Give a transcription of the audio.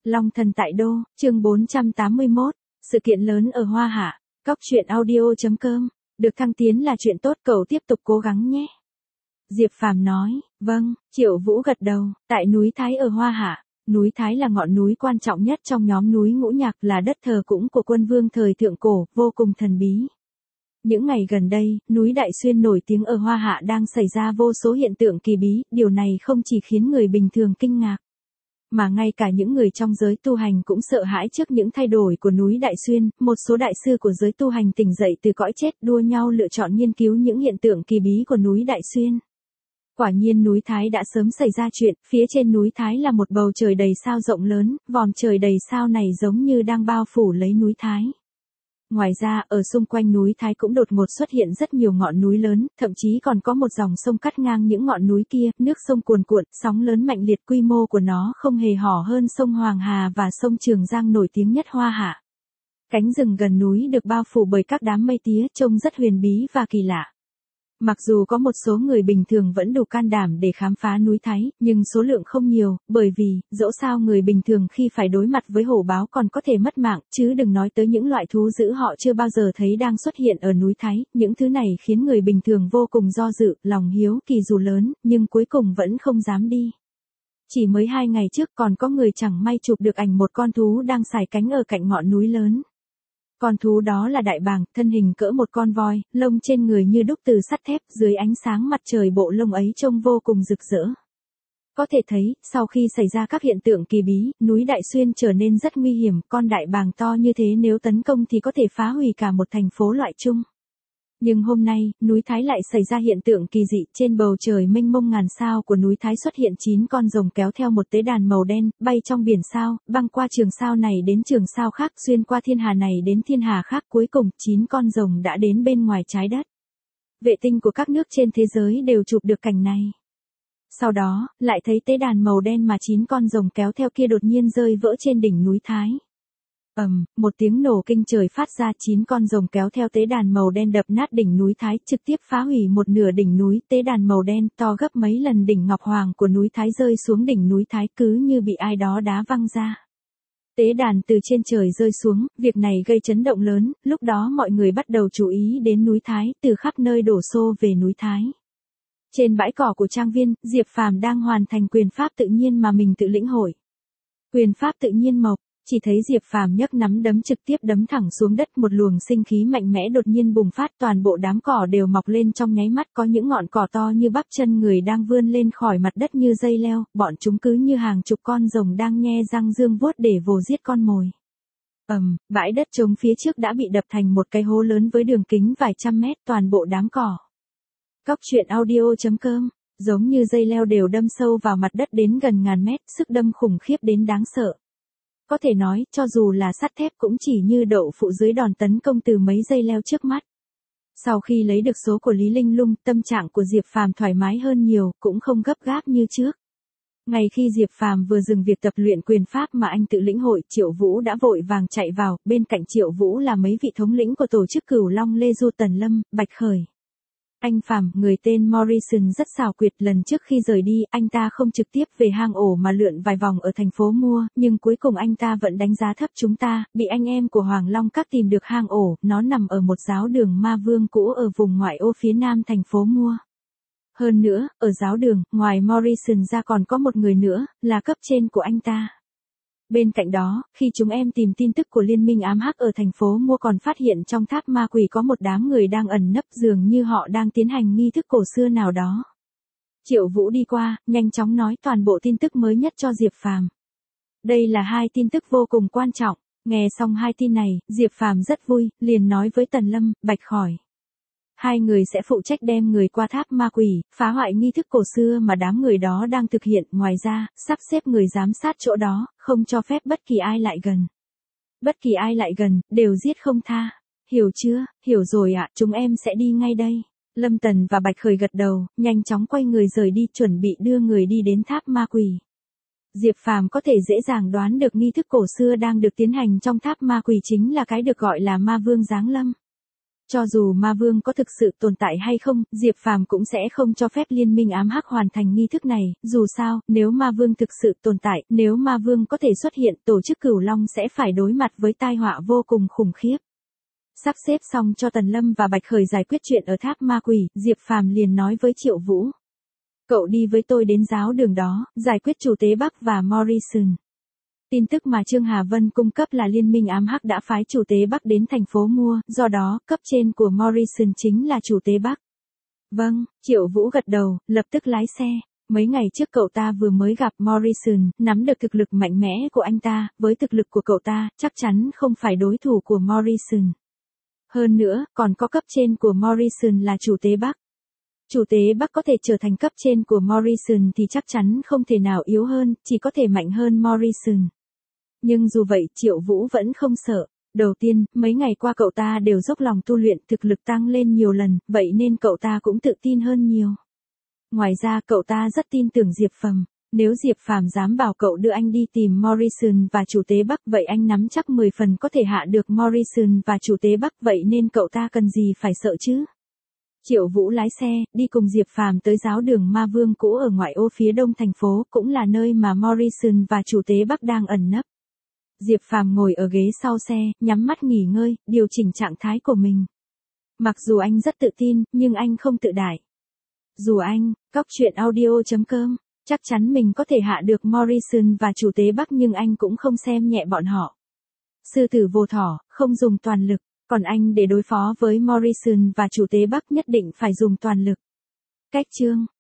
Long thần tại đô, chương 481, sự kiện lớn ở Hoa Hạ, Cóc truyện audio.com, được thăng tiến là chuyện tốt, cậu tiếp tục cố gắng nhé. Diệp Phàm nói, vâng. Triệu Vũ gật đầu. Tại núi Thái ở Hoa Hạ, núi Thái là ngọn núi quan trọng nhất trong nhóm núi Ngũ Nhạc, là đất thờ cúng của quân vương thời thượng cổ, vô cùng thần bí. Những ngày gần đây, núi Đại Xuyên nổi tiếng ở Hoa Hạ đang xảy ra vô số hiện tượng kỳ bí, điều này không chỉ khiến người bình thường kinh ngạc, mà ngay cả những người trong giới tu hành cũng sợ hãi trước những thay đổi của núi Đại Xuyên. Một số đại sư của giới tu hành tỉnh dậy từ cõi chết, đua nhau lựa chọn nghiên cứu những hiện tượng kỳ bí của núi Đại Xuyên. Quả nhiên núi Thái đã sớm xảy ra chuyện, phía trên núi Thái là một bầu trời đầy sao rộng lớn, vòm trời đầy sao này giống như đang bao phủ lấy núi Thái. Ngoài ra, ở xung quanh núi Thái cũng đột ngột xuất hiện rất nhiều ngọn núi lớn, thậm chí còn có một dòng sông cắt ngang những ngọn núi kia, nước sông cuồn cuộn, sóng lớn mạnh liệt, quy mô của nó không hề hỏ hơn sông Hoàng Hà và sông Trường Giang nổi tiếng nhất Hoa Hạ. Cánh rừng gần núi được bao phủ bởi các đám mây tía, trông rất huyền bí và kỳ lạ. Mặc dù có một số người bình thường vẫn đủ can đảm để khám phá núi Thái, nhưng số lượng không nhiều, bởi vì, dẫu sao người bình thường khi phải đối mặt với hổ báo còn có thể mất mạng, chứ đừng nói tới những loại thú dữ họ chưa bao giờ thấy đang xuất hiện ở núi Thái. Những thứ này khiến người bình thường vô cùng do dự, lòng hiếu kỳ dù lớn, nhưng cuối cùng vẫn không dám đi. Chỉ mới 2 ngày trước còn có người chẳng may chụp được ảnh một con thú đang sải cánh ở cạnh ngọn núi lớn. Con thú đó là đại bàng, thân hình cỡ một con voi, lông trên người như đúc từ sắt thép, dưới ánh sáng mặt trời bộ lông ấy trông vô cùng rực rỡ. Có thể thấy, sau khi xảy ra các hiện tượng kỳ bí, núi Đại Xuyên trở nên rất nguy hiểm, con đại bàng to như thế nếu tấn công thì có thể phá hủy cả một thành phố loại chung. Nhưng hôm nay, núi Thái lại xảy ra hiện tượng kỳ dị, trên bầu trời mênh mông ngàn sao của núi Thái xuất hiện 9 con rồng kéo theo một tế đàn màu đen, bay trong biển sao, băng qua trường sao này đến trường sao khác, xuyên qua thiên hà này đến thiên hà khác, cuối cùng 9 con rồng đã đến bên ngoài trái đất. Vệ tinh của các nước trên thế giới đều chụp được cảnh này. Sau đó, lại thấy tế đàn màu đen mà 9 con rồng kéo theo kia đột nhiên rơi vỡ trên đỉnh núi Thái. Một tiếng nổ kinh trời phát ra, 9 con rồng kéo theo tế đàn màu đen đập nát đỉnh núi Thái, trực tiếp phá hủy một nửa đỉnh núi. Tế đàn màu đen to gấp mấy lần đỉnh Ngọc Hoàng của núi Thái rơi xuống đỉnh núi Thái, cứ như bị ai đó đá văng ra. Tế đàn từ trên trời rơi xuống, việc này gây chấn động lớn, lúc đó mọi người bắt đầu chú ý đến núi Thái, từ khắp nơi đổ xô về núi Thái. Trên bãi cỏ của trang viên, Diệp Phàm đang hoàn thành quyền pháp tự nhiên mà mình tự lĩnh hội. Quyền pháp tự nhiên mộc. Chỉ thấy Diệp Phàm nhấc nắm đấm trực tiếp đấm thẳng xuống đất, một luồng sinh khí mạnh mẽ đột nhiên bùng phát, toàn bộ đám cỏ đều mọc lên trong nháy mắt, có những ngọn cỏ to như bắp chân người đang vươn lên khỏi mặt đất như dây leo, bọn chúng cứ như hàng chục con rồng đang nhe răng dương vuốt để vồ giết con mồi. Bãi đất trống phía trước đã bị đập thành một cái hố lớn với đường kính vài trăm mét, toàn bộ đám cỏ. Cóc truyện audio.com, giống như dây leo đều đâm sâu vào mặt đất đến gần ngàn mét, sức đâm khủng khiếp đến đáng sợ. Có thể nói, cho dù là sắt thép cũng chỉ như đậu phụ dưới đòn tấn công từ mấy dây leo trước mắt. Sau khi lấy được số của Lý Linh Lung, tâm trạng của Diệp Phàm thoải mái hơn nhiều, cũng không gấp gáp như trước. Ngay khi Diệp Phàm vừa dừng việc tập luyện quyền pháp mà anh tự lĩnh hội, Triệu Vũ đã vội vàng chạy vào, bên cạnh Triệu Vũ là mấy vị thống lĩnh của tổ chức Cửu Long Lê Du, Tần Lâm, Bạch Khởi. Anh Phàm, người tên Morrison rất xảo quyệt, lần trước khi rời đi, anh ta không trực tiếp về hang ổ mà lượn vài vòng ở thành phố Mua, nhưng cuối cùng anh ta vẫn đánh giá thấp chúng ta, bị anh em của Hoàng Long Các tìm được hang ổ, nó nằm ở một giáo đường ma vương cũ ở vùng ngoại ô phía nam thành phố Mua. Hơn nữa, ở giáo đường, ngoài Morrison ra còn có một người nữa, là cấp trên của anh ta. Bên cạnh đó, khi chúng em tìm tin tức của Liên minh ám hắc ở thành phố Mua còn phát hiện trong tháp ma quỷ có một đám người đang ẩn nấp, dường như họ đang tiến hành nghi thức cổ xưa nào đó. Triệu Vũ đi qua, nhanh chóng nói toàn bộ tin tức mới nhất cho Diệp Phàm. Đây là 2 tin tức vô cùng quan trọng. Nghe xong 2 tin này, Diệp Phàm rất vui, liền nói với Tần Lâm, Bạch Khởi. 2 người sẽ phụ trách đem người qua tháp ma quỷ, phá hoại nghi thức cổ xưa mà đám người đó đang thực hiện, ngoài ra, sắp xếp người giám sát chỗ đó, không cho phép bất kỳ ai lại gần. Bất kỳ ai lại gần, đều giết không tha. Hiểu chưa? Hiểu rồi ạ, chúng em sẽ đi ngay đây. Lâm Tần và Bạch Khởi gật đầu, nhanh chóng quay người rời đi, chuẩn bị đưa người đi đến tháp ma quỷ. Diệp Phàm có thể dễ dàng đoán được nghi thức cổ xưa đang được tiến hành trong tháp ma quỷ chính là cái được gọi là ma vương giáng lâm. Cho dù ma vương có thực sự tồn tại hay không, Diệp Phàm cũng sẽ không cho phép liên minh ám hắc hoàn thành nghi thức này, dù sao, nếu ma vương thực sự tồn tại, nếu ma vương có thể xuất hiện, tổ chức Cửu Long sẽ phải đối mặt với tai họa vô cùng khủng khiếp. Sắp xếp xong cho Tần Lâm và Bạch Khởi giải quyết chuyện ở tháp ma quỷ, Diệp Phàm liền nói với Triệu Vũ. Cậu đi với tôi đến giáo đường đó, giải quyết chủ tế Bắc và Morrison. Tin tức mà Trương Hà Vân cung cấp là liên minh ám hắc đã phái chủ tế Bắc đến thành phố mua, do đó, cấp trên của Morrison chính là chủ tế Bắc. Vâng, Triệu Vũ gật đầu, lập tức lái xe. Mấy ngày trước cậu ta vừa mới gặp Morrison, nắm được thực lực mạnh mẽ của anh ta, với thực lực của cậu ta, chắc chắn không phải đối thủ của Morrison. Hơn nữa, còn có cấp trên của Morrison là chủ tế Bắc. Chủ tế Bắc có thể trở thành cấp trên của Morrison thì chắc chắn không thể nào yếu hơn, chỉ có thể mạnh hơn Morrison. Nhưng dù vậy, Triệu Vũ vẫn không sợ. Đầu tiên, mấy ngày qua cậu ta đều dốc lòng tu luyện, thực lực tăng lên nhiều lần, vậy nên cậu ta cũng tự tin hơn nhiều. Ngoài ra, cậu ta rất tin tưởng Diệp Phàm. Nếu Diệp Phàm dám bảo cậu đưa anh đi tìm Morrison và chủ tế Bắc, vậy anh nắm chắc 10 phần có thể hạ được Morrison và chủ tế Bắc, vậy nên cậu ta cần gì phải sợ chứ? Triệu Vũ lái xe, đi cùng Diệp Phàm tới giáo đường Ma Vương cũ ở ngoại ô phía đông thành phố, cũng là nơi mà Morrison và chủ tế Bắc đang ẩn nấp. Diệp Phàm ngồi ở ghế sau xe, nhắm mắt nghỉ ngơi, điều chỉnh trạng thái của mình. Mặc dù anh rất tự tin, nhưng anh không tự đại. Dù anh, coctruyện.audio.com, chắc chắn mình có thể hạ được Morrison và chủ tế Bắc, nhưng anh cũng không xem nhẹ bọn họ. Sư tử vô thỏ, không dùng toàn lực, còn anh để đối phó với Morrison và chủ tế Bắc nhất định phải dùng toàn lực. Cách chương